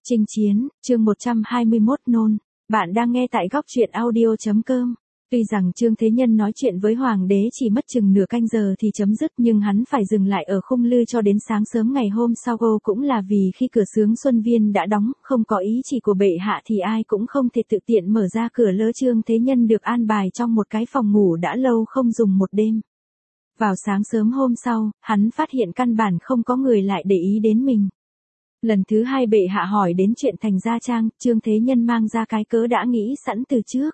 Chinh chiến, chương 121 nôn. Bạn đang nghe tại góc truyện audio.com. Tuy rằng Trương Thế Nhân nói chuyện với Hoàng đế chỉ mất chừng nửa canh giờ thì chấm dứt, nhưng hắn phải dừng lại ở Khung Lư cho đến sáng sớm ngày hôm sau, cũng là vì khi cửa Sướng Xuân Viên đã đóng, không có ý chỉ của bệ hạ thì ai cũng không thể tự tiện mở ra cửa lỡ. Trương Thế Nhân được an bài trong một cái phòng ngủ đã lâu không dùng một đêm. Vào sáng sớm hôm sau, hắn phát hiện căn bản không có người lại để ý đến mình. Lần thứ hai bệ hạ hỏi đến chuyện Thành Gia Trang, Trương Thế Nhân mang ra cái cớ đã nghĩ sẵn từ trước.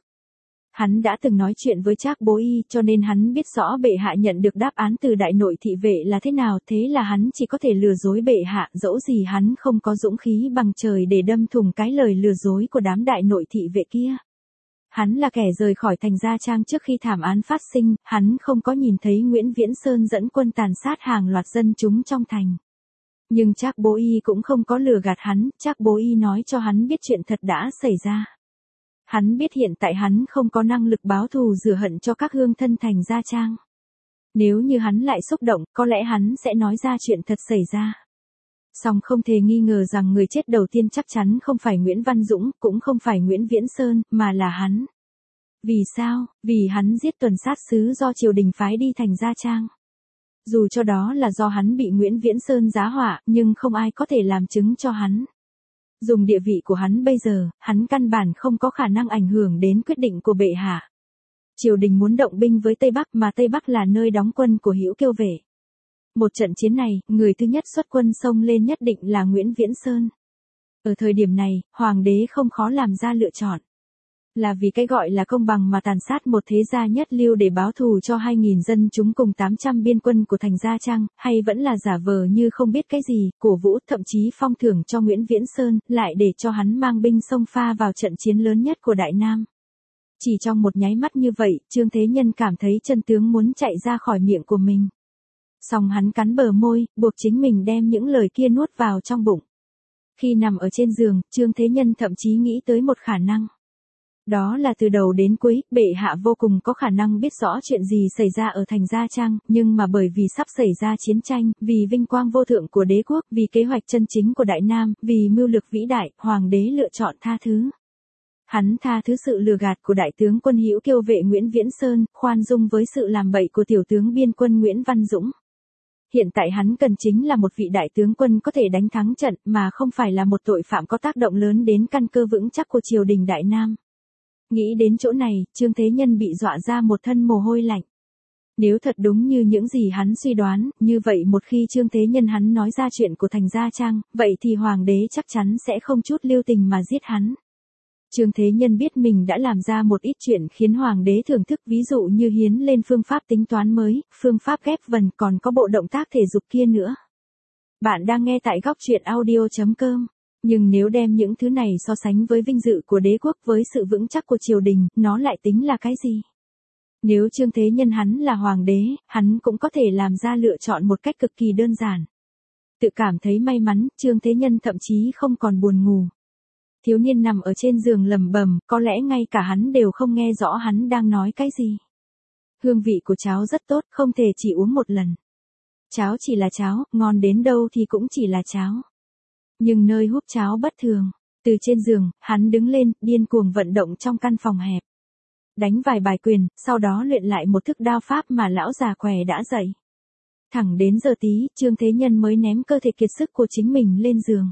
Hắn đã từng nói chuyện với Trác Bố Y, cho nên hắn biết rõ bệ hạ nhận được đáp án từ đại nội thị vệ là thế nào, thế là hắn chỉ có thể lừa dối bệ hạ, dẫu gì hắn không có dũng khí bằng trời để đâm thủng cái lời lừa dối của đám đại nội thị vệ kia. Hắn là kẻ rời khỏi Thành Gia Trang trước khi thảm án phát sinh, hắn không có nhìn thấy Nguyễn Viễn Sơn dẫn quân tàn sát hàng loạt dân chúng trong thành. Nhưng Trác Bố Y cũng không có lừa gạt hắn, Trác Bố Y nói cho hắn biết chuyện thật đã xảy ra. Hắn biết hiện tại hắn không có năng lực báo thù rửa hận cho các hương thân Thành Gia Trang. Nếu như hắn lại xúc động, có lẽ hắn sẽ nói ra chuyện thật xảy ra. Song không thể nghi ngờ rằng người chết đầu tiên chắc chắn không phải Nguyễn Văn Dũng, cũng không phải Nguyễn Viễn Sơn, mà là hắn. Vì sao? Vì hắn giết tuần sát sứ do triều đình phái đi Thành Gia Trang. Dù cho đó là do hắn bị Nguyễn Viễn Sơn giá họa, nhưng không ai có thể làm chứng cho hắn. Dùng địa vị của hắn bây giờ, hắn căn bản không có khả năng ảnh hưởng đến quyết định của bệ hạ. Triều đình muốn động binh với Tây Bắc, mà Tây Bắc là nơi đóng quân của Hữu Kiêu Vệ. Một trận chiến này, người thứ nhất xuất quân xông lên nhất định là Nguyễn Viễn Sơn. Ở thời điểm này, Hoàng đế không khó làm ra lựa chọn. Là vì cái gọi là công bằng mà tàn sát một thế gia nhất lưu để báo thù cho 2.000 dân chúng cùng 800 biên quân của Thành Gia Trang, hay vẫn là giả vờ như không biết cái gì, cổ vũ thậm chí phong thưởng cho Nguyễn Viễn Sơn, lại để cho hắn mang binh xông pha vào trận chiến lớn nhất của Đại Nam. Chỉ trong một nháy mắt như vậy, Trương Thế Nhân cảm thấy chân tướng muốn chạy ra khỏi miệng của mình. Song hắn cắn bờ môi, buộc chính mình đem những lời kia nuốt vào trong bụng. Khi nằm ở trên giường, Trương Thế Nhân thậm chí nghĩ tới một khả năng. Đó là từ đầu đến cuối, bệ hạ vô cùng có khả năng biết rõ chuyện gì xảy ra ở Thành Gia Trang, nhưng mà bởi vì sắp xảy ra chiến tranh, vì vinh quang vô thượng của đế quốc, vì kế hoạch chân chính của Đại Nam, vì mưu lược vĩ đại, Hoàng đế lựa chọn tha thứ. Hắn tha thứ sự lừa gạt của đại tướng quân Hữu Kiêu Vệ Nguyễn Viễn Sơn, khoan dung với sự làm bậy của tiểu tướng biên quân Nguyễn Văn Dũng. Hiện tại hắn cần chính là một vị đại tướng quân có thể đánh thắng trận, mà không phải là một tội phạm có tác động lớn đến căn cơ vững chắc của triều đình Đại Nam. Nghĩ đến chỗ này, Trương Thế Nhân bị dọa ra một thân mồ hôi lạnh. Nếu thật đúng như những gì hắn suy đoán, như vậy một khi Trương Thế Nhân hắn nói ra chuyện của Thành Gia Trang, vậy thì Hoàng đế chắc chắn sẽ không chút lưu tình mà giết hắn. Trương Thế Nhân biết mình đã làm ra một ít chuyện khiến Hoàng đế thưởng thức, ví dụ như hiến lên phương pháp tính toán mới, phương pháp ghép vần, còn có bộ động tác thể dục kia nữa. Bạn đang nghe tại góc truyện audio.com. Nhưng nếu đem những thứ này so sánh với vinh dự của đế quốc, với sự vững chắc của triều đình, nó lại tính là cái gì? Nếu Trương Thế Nhân hắn là hoàng đế, hắn cũng có thể làm ra lựa chọn một cách cực kỳ đơn giản. Tự cảm thấy may mắn, Trương Thế Nhân thậm chí không còn buồn ngủ. Thiếu niên nằm ở trên giường lẩm bẩm, có lẽ ngay cả hắn đều không nghe rõ hắn đang nói cái gì. Hương vị của cháo rất tốt, không thể chỉ uống một lần. Cháo chỉ là cháo, ngon đến đâu thì cũng chỉ là cháo. Nhưng nơi húp cháo bất thường. Từ trên giường, hắn đứng lên, điên cuồng vận động trong căn phòng hẹp. Đánh vài bài quyền, sau đó luyện lại một thức đao pháp mà lão già què đã dạy. Thẳng đến giờ tí, Trương Thế Nhân mới ném cơ thể kiệt sức của chính mình lên giường.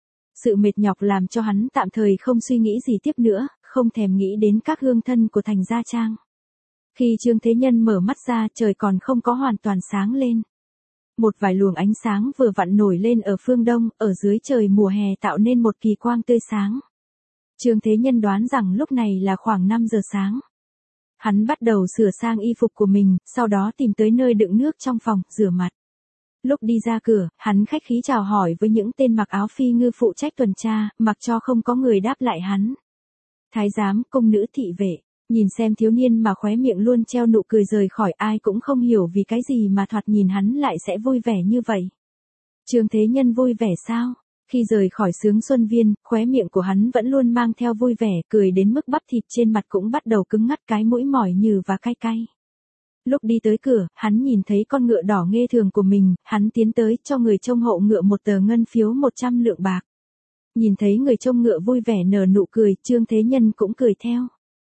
Sự mệt nhọc làm cho hắn tạm thời không suy nghĩ gì tiếp nữa, không thèm nghĩ đến các hương thân của Thành Gia Trang. Khi Trương Thế Nhân mở mắt ra, trời còn không có hoàn toàn sáng lên. Một vài luồng ánh sáng vừa vặn nổi lên ở phương đông, ở dưới trời mùa hè tạo nên một kỳ quang tươi sáng. Trương Thế Nhân đoán rằng lúc này là khoảng 5 giờ sáng. Hắn bắt đầu sửa sang y phục của mình, sau đó tìm tới nơi đựng nước trong phòng, rửa mặt. Lúc đi ra cửa, hắn khách khí chào hỏi với những tên mặc áo phi ngư phụ trách tuần tra, mặc cho không có người đáp lại hắn. Thái giám, công nữ thị vệ. Nhìn xem thiếu niên mà khóe miệng luôn treo nụ cười rời khỏi, ai cũng không hiểu vì cái gì mà thoạt nhìn hắn lại sẽ vui vẻ như vậy. Trương Thế Nhân vui vẻ sao? Khi rời khỏi Sướng Xuân Viên, khóe miệng của hắn vẫn luôn mang theo vui vẻ, cười đến mức bắp thịt trên mặt cũng bắt đầu cứng ngắt, cái mũi mỏi nhừ và cay cay. Lúc đi tới cửa, hắn nhìn thấy con ngựa đỏ nghê thường của mình, hắn tiến tới cho người trông hộ ngựa một tờ ngân phiếu 100 lượng bạc. Nhìn thấy người trông ngựa vui vẻ nở nụ cười, Trương Thế Nhân cũng cười theo.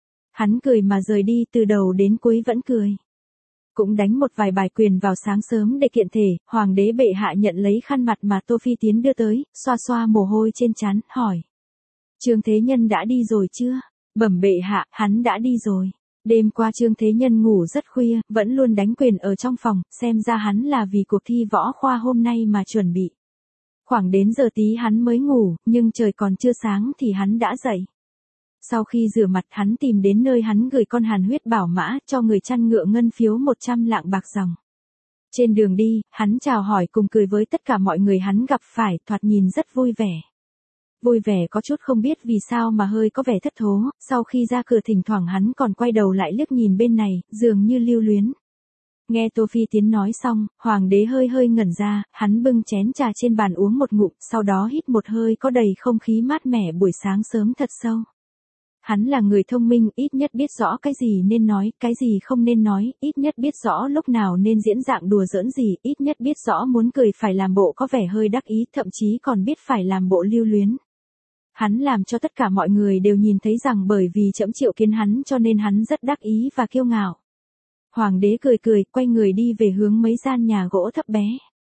Hắn cười mà rời đi, từ đầu đến cuối vẫn cười. Cũng đánh một vài bài quyền vào sáng sớm để kiện thể, hoàng đế bệ hạ nhận lấy khăn mặt mà Tô Phi Tiến đưa tới, xoa xoa mồ hôi trên trán, hỏi. Trương Thế Nhân đã đi rồi chưa? Bẩm bệ hạ, hắn đã đi rồi. Đêm qua Trương Thế Nhân ngủ rất khuya, vẫn luôn đánh quyền ở trong phòng, xem ra hắn là vì cuộc thi võ khoa hôm nay mà chuẩn bị. Khoảng đến giờ tí hắn mới ngủ, nhưng trời còn chưa sáng thì hắn đã dậy. Sau khi rửa mặt hắn tìm đến nơi hắn gửi con Hàn Huyết Bảo Mã cho người chăn ngựa ngân phiếu 100 lạng bạc dòng. Trên đường đi, hắn chào hỏi cùng cười với tất cả mọi người hắn gặp phải, thoạt nhìn rất vui vẻ. Vui vẻ có chút không biết vì sao mà hơi có vẻ thất thố, sau khi ra cửa thỉnh thoảng hắn còn quay đầu lại liếc nhìn bên này, dường như lưu luyến. Nghe Tô Phi Tiến nói xong, hoàng đế hơi hơi ngẩn ra, hắn bưng chén trà trên bàn uống một ngụm, sau đó hít một hơi có đầy không khí mát mẻ buổi sáng sớm thật sâu. Hắn là người thông minh, ít nhất biết rõ cái gì nên nói, cái gì không nên nói, ít nhất biết rõ lúc nào nên diễn dạng đùa giỡn gì, ít nhất biết rõ muốn cười phải làm bộ có vẻ hơi đắc ý, thậm chí còn biết phải làm bộ lưu luyến. Hắn làm cho tất cả mọi người đều nhìn thấy rằng bởi vì trẫm triệu kiến hắn cho nên hắn rất đắc ý và kiêu ngạo. Hoàng đế cười cười, quay người đi về hướng mấy gian nhà gỗ thấp bé.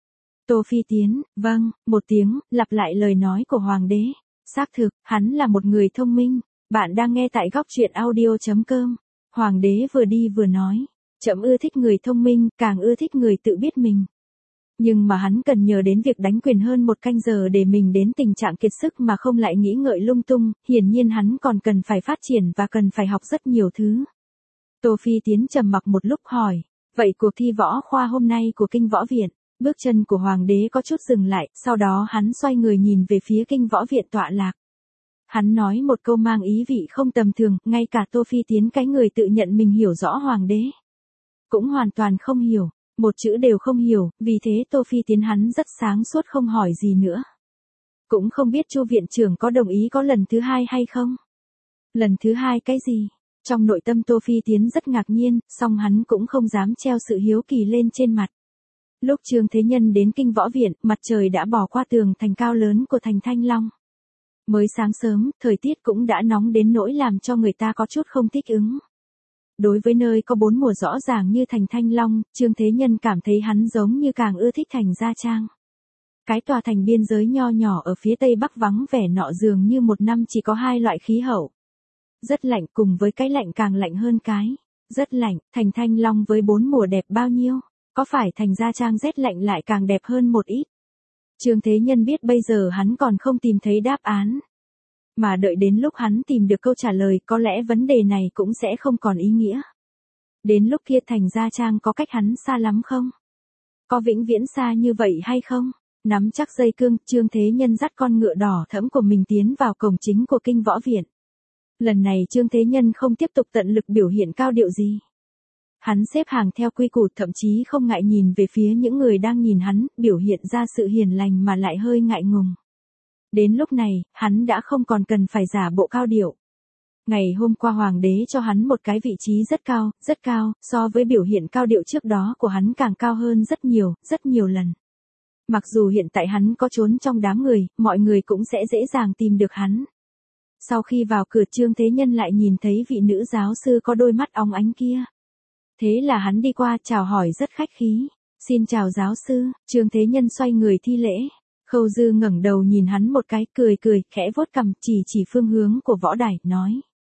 Tô Phi Tiến, vâng, một tiếng, lặp lại lời nói của hoàng đế. Xác thực, hắn là một người thông minh. Bạn đang nghe tại góc truyện audio.com. Hoàng đế vừa đi vừa nói. Trẫm ưa thích người thông minh, càng ưa thích người tự biết mình. Nhưng mà hắn cần nhờ đến việc đánh quyền hơn 1 canh giờ để mình đến tình trạng kiệt sức mà không lại nghĩ ngợi lung tung, hiển nhiên hắn còn cần phải phát triển và cần phải học rất nhiều thứ. Tô Phi Tiến trầm mặc một lúc hỏi, vậy cuộc thi võ khoa hôm nay của Kinh Võ Viện, bước chân của hoàng đế có chút dừng lại, sau đó hắn xoay người nhìn về phía Kinh Võ Viện tọa lạc. Hắn nói một câu mang ý vị không tầm thường, ngay cả Tô Phi Tiến cái người tự nhận mình hiểu rõ hoàng đế cũng hoàn toàn không hiểu, một chữ đều không hiểu, vì thế Tô Phi Tiến hắn rất sáng suốt không hỏi gì nữa. Cũng không biết Chu viện trưởng có đồng ý có lần thứ 2 hay không? Lần thứ 2 cái gì? Trong nội tâm Tô Phi Tiến rất ngạc nhiên, song hắn cũng không dám treo sự hiếu kỳ lên trên mặt. Lúc Trương Thế Nhân đến Kinh Võ Viện, mặt trời đã bỏ qua tường thành cao lớn của thành Thanh Long. Mới sáng sớm, thời tiết cũng đã nóng đến nỗi làm cho người ta có chút không thích ứng. Đối với nơi có 4 mùa rõ ràng như thành Thanh Long, Trương Thế Nhân cảm thấy hắn giống như càng ưa thích thành Gia Trang. Cái tòa thành biên giới nho nhỏ ở phía tây bắc vắng vẻ nọ dường như một năm chỉ có 2 loại khí hậu. Rất lạnh cùng với cái lạnh càng lạnh hơn cái. Rất lạnh, thành Thanh Long với 4 mùa đẹp bao nhiêu? Có phải thành Gia Trang rét lạnh lại càng đẹp hơn một ít? Trương Thế Nhân biết bây giờ hắn còn không tìm thấy đáp án. Mà đợi đến lúc hắn tìm được câu trả lời có lẽ vấn đề này cũng sẽ không còn ý nghĩa. Đến lúc kia thành Gia Trang có cách hắn xa lắm không? Có vĩnh viễn xa như vậy hay không? Nắm chắc dây cương, Trương Thế Nhân dắt con ngựa đỏ thẫm của mình tiến vào cổng chính của Kinh Võ Viện. Lần này Trương Thế Nhân không tiếp tục tận lực biểu hiện cao điệu gì. Hắn xếp hàng theo quy củ, thậm chí không ngại nhìn về phía những người đang nhìn hắn, biểu hiện ra sự hiền lành mà lại hơi ngại ngùng. Đến lúc này, hắn đã không còn cần phải giả bộ cao điệu. Ngày hôm qua hoàng đế cho hắn một cái vị trí rất cao, so với biểu hiện cao điệu trước đó của hắn càng cao hơn rất nhiều lần. Mặc dù hiện tại hắn có trốn trong đám người, mọi người cũng sẽ dễ dàng tìm được hắn. Sau khi vào cửa Trương Thế Nhân lại nhìn thấy vị nữ giáo sư có đôi mắt óng ánh kia. Thế là hắn đi qua chào hỏi rất khách khí. Xin chào giáo sư, Trương Thế Nhân xoay người thi lễ. Khâu Dư ngẩng đầu nhìn hắn một cái, cười, khẽ vuốt cằm, chỉ phương hướng của võ đài, nói.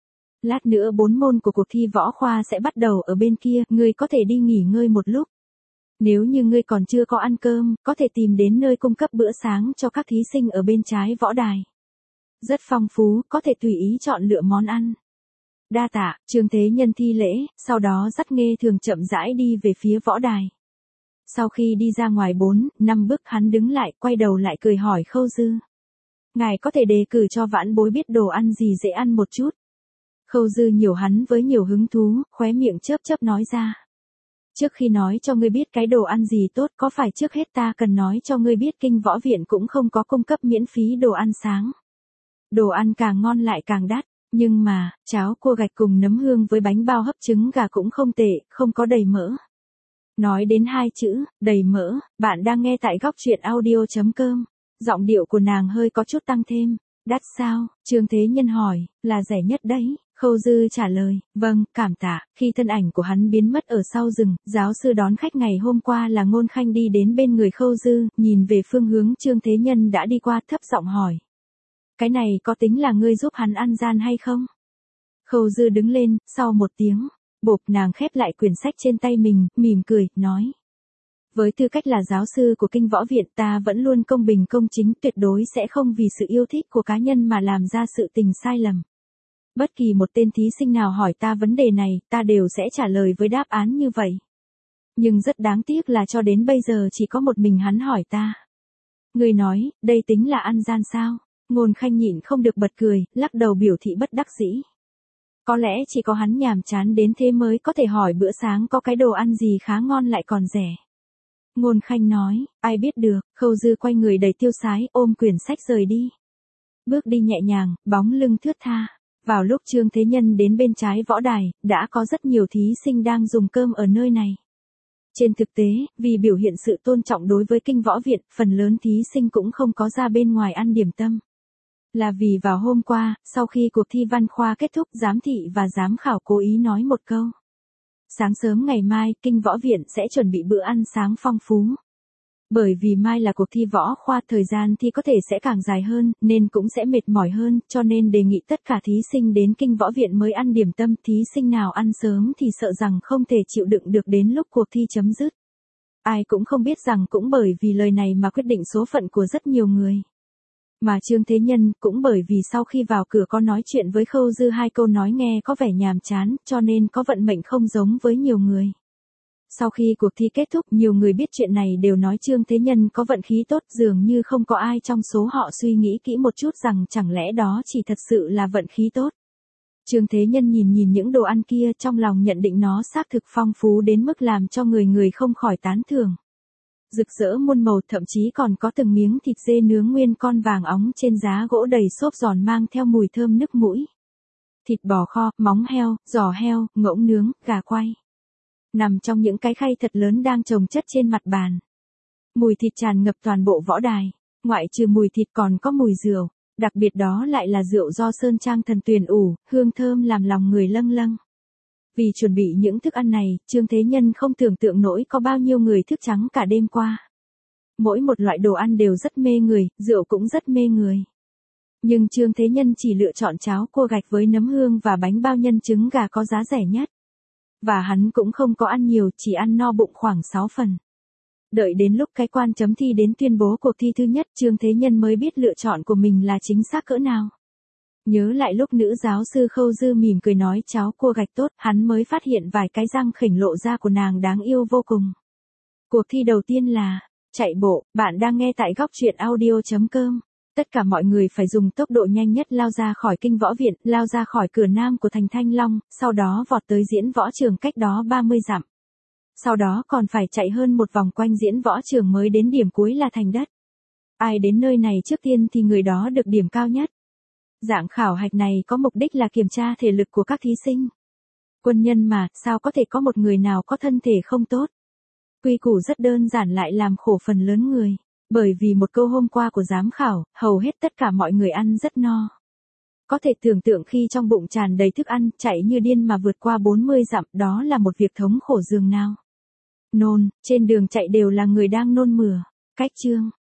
Lát nữa 4 môn của cuộc thi võ khoa sẽ bắt đầu ở bên kia, ngươi có thể đi nghỉ ngơi một lúc. Nếu như ngươi còn chưa có ăn cơm, có thể tìm đến nơi cung cấp bữa sáng cho các thí sinh ở bên trái võ đài. Rất phong phú, có thể tùy ý chọn lựa món ăn. Đa tạ, Trương Thế Nhân thi lễ, sau đó dắt Nghê Thường chậm rãi đi về phía võ đài. Sau khi đi ra ngoài 4-5 bước hắn đứng lại, quay đầu lại cười hỏi Khâu Dư. Ngài có thể đề cử cho vãn bối biết đồ ăn gì dễ ăn một chút. Khâu Dư nhiều hắn với nhiều hứng thú, khóe miệng chớp nói ra. Trước khi nói cho ngươi biết cái đồ ăn gì tốt, có phải trước hết ta cần nói cho ngươi biết Kinh Võ Viện cũng không có cung cấp miễn phí đồ ăn sáng. Đồ ăn càng ngon lại càng đắt, nhưng mà, cháo cua gạch cùng nấm hương với bánh bao hấp trứng gà cũng không tệ, không có đầy mỡ. Nói đến 2 chữ, đầy mỡ, bạn đang nghe tại góc truyện audio.com. Giọng điệu của nàng hơi có chút tăng thêm. Đắt sao? Trương Thế Nhân hỏi. Là rẻ nhất đấy. Khâu Dư trả lời. Vâng, cảm tạ. Khi thân ảnh của hắn biến mất ở sau rừng, giáo sư đón khách ngày hôm qua là Ngôn Khanh đi đến bên người Khâu Dư, nhìn về phương hướng Trương Thế Nhân đã đi qua, thấp giọng hỏi. Cái này có tính là ngươi giúp hắn ăn gian hay không? Khâu Dư đứng lên, sau một tiếng, bộp, nàng khép lại quyển sách trên tay mình, mỉm cười, nói. Với tư cách là giáo sư của Kinh Võ Viện, ta vẫn luôn công bình công chính, tuyệt đối sẽ không vì sự yêu thích của cá nhân mà làm ra sự tình sai lầm. Bất kỳ một tên thí sinh nào hỏi ta vấn đề này, ta đều sẽ trả lời với đáp án như vậy. Nhưng rất đáng tiếc là cho đến bây giờ chỉ có một mình hắn hỏi ta. Người nói, đây tính là ăn gian sao? Ngôn Khanh nhịn không được bật cười, lắc đầu biểu thị bất đắc dĩ. Có lẽ chỉ có hắn nhàm chán đến thế mới có thể hỏi bữa sáng có cái đồ ăn gì khá ngon lại còn rẻ. Ngôn Khanh nói, ai biết được. Khâu Dư quay người đầy tiêu sái, ôm quyển sách rời đi. Bước đi nhẹ nhàng, bóng lưng thướt tha. Vào lúc Trương Thế Nhân đến bên trái võ đài, đã có rất nhiều thí sinh đang dùng cơm ở nơi này. Trên thực tế, vì biểu hiện sự tôn trọng đối với Kinh Võ Viện, phần lớn thí sinh cũng không có ra bên ngoài ăn điểm tâm. Là vì vào hôm qua, sau khi cuộc thi văn khoa kết thúc, giám thị và giám khảo cố ý nói một câu. Sáng sớm ngày mai, Kinh Võ Viện sẽ chuẩn bị bữa ăn sáng phong phú. Bởi vì mai là cuộc thi võ khoa, thời gian thi có thể sẽ càng dài hơn, nên cũng sẽ mệt mỏi hơn, cho nên đề nghị tất cả thí sinh đến Kinh Võ Viện mới ăn điểm tâm. Thí sinh nào ăn sớm thì sợ rằng không thể chịu đựng được đến lúc cuộc thi chấm dứt. Ai cũng không biết rằng cũng bởi vì lời này mà quyết định số phận của rất nhiều người. Mà Trương Thế Nhân cũng bởi vì sau khi vào cửa có nói chuyện với Khâu Dư 2 câu nói nghe có vẻ nhàm chán, cho nên có vận mệnh không giống với nhiều người. Sau khi cuộc thi kết thúc, nhiều người biết chuyện này đều nói Trương Thế Nhân có vận khí tốt, dường như không có ai trong số họ suy nghĩ kỹ một chút rằng chẳng lẽ đó chỉ thật sự là vận khí tốt. Trương Thế Nhân nhìn những đồ ăn kia, trong lòng nhận định nó xác thực phong phú đến mức làm cho người không khỏi tán thưởng. Rực rỡ muôn màu, thậm chí còn có từng miếng thịt dê nướng nguyên con vàng óng trên giá gỗ đầy xốp giòn mang theo mùi thơm nức mũi. Thịt bò kho, móng heo, giò heo, ngỗng nướng, gà quay. Nằm trong những cái khay thật lớn đang chồng chất trên mặt bàn. Mùi thịt tràn ngập toàn bộ võ đài, ngoại trừ mùi thịt còn có mùi rượu, đặc biệt đó lại là rượu do Sơn Trang Thần Tuyền ủ, hương thơm làm lòng người lâng lâng. Vì chuẩn bị những thức ăn này, Trương Thế Nhân không tưởng tượng nổi có bao nhiêu người thức trắng cả đêm qua. Mỗi một loại đồ ăn đều rất mê người, rượu cũng rất mê người. Nhưng Trương Thế Nhân chỉ lựa chọn cháo cua gạch với nấm hương và bánh bao nhân trứng gà có giá rẻ nhất. Và hắn cũng không có ăn nhiều, chỉ ăn no bụng khoảng 6 phần. Đợi đến lúc cái quan chấm thi đến tuyên bố cuộc thi thứ nhất, Trương Thế Nhân mới biết lựa chọn của mình là chính xác cỡ nào. Nhớ lại lúc nữ giáo sư Khâu Dư mỉm cười nói cháo cua gạch tốt, hắn mới phát hiện vài cái răng khểnh lộ ra của nàng đáng yêu vô cùng. Cuộc thi đầu tiên là chạy bộ, bạn đang nghe tại góc truyện audio.com. Tất cả mọi người phải dùng tốc độ nhanh nhất lao ra khỏi Kinh Võ Viện, lao ra khỏi cửa nam của thành Thanh Long, sau đó vọt tới diễn võ trường cách đó 30 dặm. Sau đó còn phải chạy hơn một vòng quanh diễn võ trường mới đến điểm cuối là thành đất. Ai đến nơi này trước tiên thì người đó được điểm cao nhất. Dạng khảo hạch này có mục đích là kiểm tra thể lực của các thí sinh. Quân nhân mà, sao có thể có một người nào có thân thể không tốt? Quy củ rất đơn giản lại làm khổ phần lớn người. Bởi vì một câu hôm qua của giám khảo, hầu hết tất cả mọi người ăn rất no. Có thể tưởng tượng khi trong bụng tràn đầy thức ăn, chạy như điên mà vượt qua 40 dặm, đó là một việc thống khổ dường nào. Nôn, trên đường chạy đều là người đang nôn mửa. Cách chương